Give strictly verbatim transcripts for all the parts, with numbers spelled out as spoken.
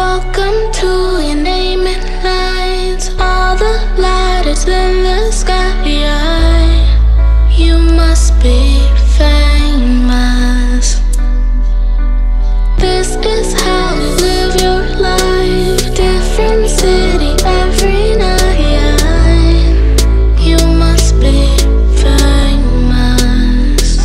Welcome to your name in lights, all the lighters in the sky. You must be famous. This is how you live your life, different city every night. You must be famous,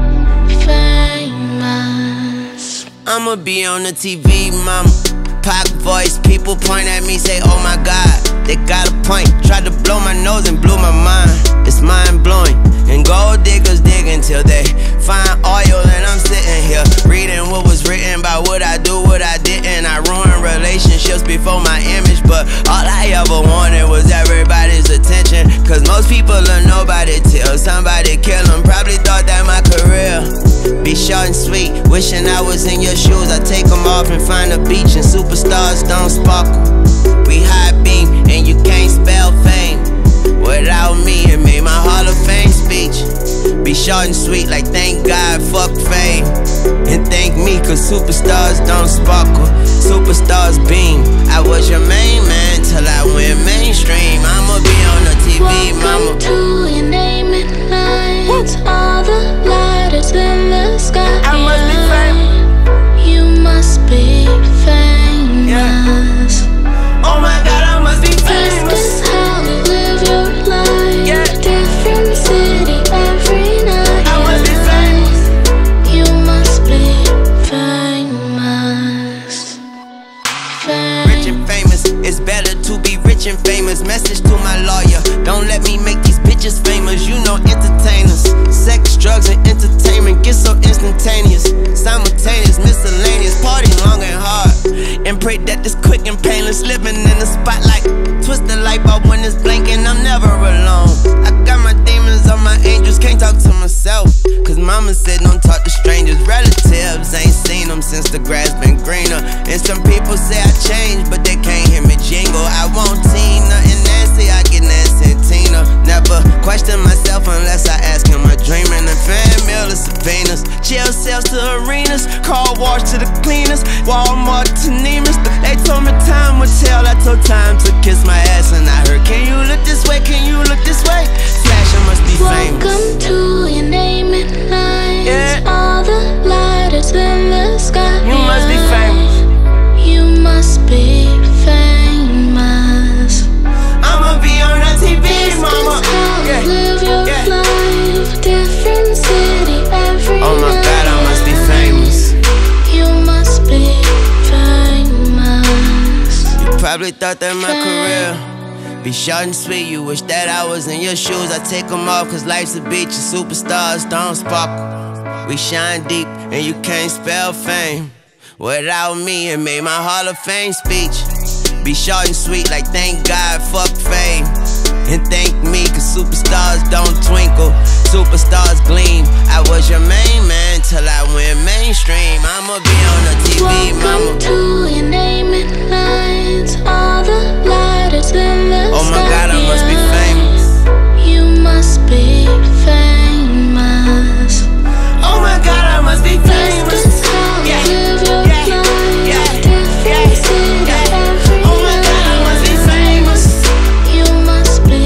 famous. I'ma be on the T V, mama. Pac voice, people point at me, say, oh my God, they got a point. Tried to blow my nose and blew my mind. It's mind blowing. And gold diggers dig until they find oil, and I'm sitting here reading what was written about what I do, what I didn't. I ruined relationships before my image, but all I ever wanted was everybody's attention. Cause most people are nobody till somebody kill them. Probably thought that my career be short and sweet, wishing I was in your shoes. I take them off and find a beach, and superstars don't sparkle. We high beam, and you can't spell fame without me. It made my Hall of Fame speech be short and sweet, like thank God, fuck fame, and thank me, cause superstars don't sparkle. Superstars beam. I was your main man till I went mainstream. I'ma be on the T V, mama. Welcome to your name in lights, all the lighters in the sky. I must be famous. You must be famous. Yeah. Oh my God, I must be famous. This is how you live your life, Yeah. different city every night. I must be famous. You must be famous, famous. Rich and famous, it's better to be rich and famous. Message to my lawyer, don't let me make these bitches famous. You know entertainers, sex, drugs, and entertainment get so instantaneous, simultaneous, miscellaneous, party long and hard, and pray that it's quick and painless. Living in the spotlight, twist the light bulb when it's blinking, I'm never alone. I got my demons on my angels, can't talk to myself, cause mama said don't talk to strangers. Relatives, ain't seen them since the grass been greener. And some people say I changed, but they can't hear me jingle. I want Tina and Nancy, I get Nancy and Tina. Never question myself unless I ask him. I'm dreaming of fan mail to subpoenas, jail cells to arenas, car wash to the cleaners, Walmart to Neiman's. They told me time would tell, I told time to kiss my ass, and I heard, can you look this way, can you look this way? Flash, I must be famous. Welcome to your name in lights, Yeah. all the lighters in the sky. You must be famous. You must be famous. I'ma be on the T V, This mama. is how Yeah. you live your Yeah. life, different city every Oh my night. God, I must be famous. You must be famous. You probably thought that my career be short and sweet. You wish that I was in your shoes. I take them off cause life's a beach and superstars don't sparkle. We shine deep and you can't spell fame without me. It made my Hall of Fame speech be short and sweet, like thank God, fuck fame, and thank me, cause superstars don't twinkle, superstars gleam. I was your main man till I went mainstream. I'ma be on the T V, Welcome mama. to your name in lights, all the lighters in the Oh my sky. God, I must be famous. You must be famous. Oh my God, I must be This famous. is how you Yeah, live your yeah, life, yeah, different yeah, city yeah. every Oh my God, I must be night. famous. You must be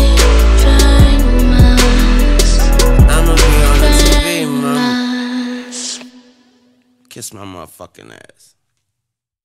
famous, I'ma be on the T V, mama. famous. Kiss my motherfucking ass.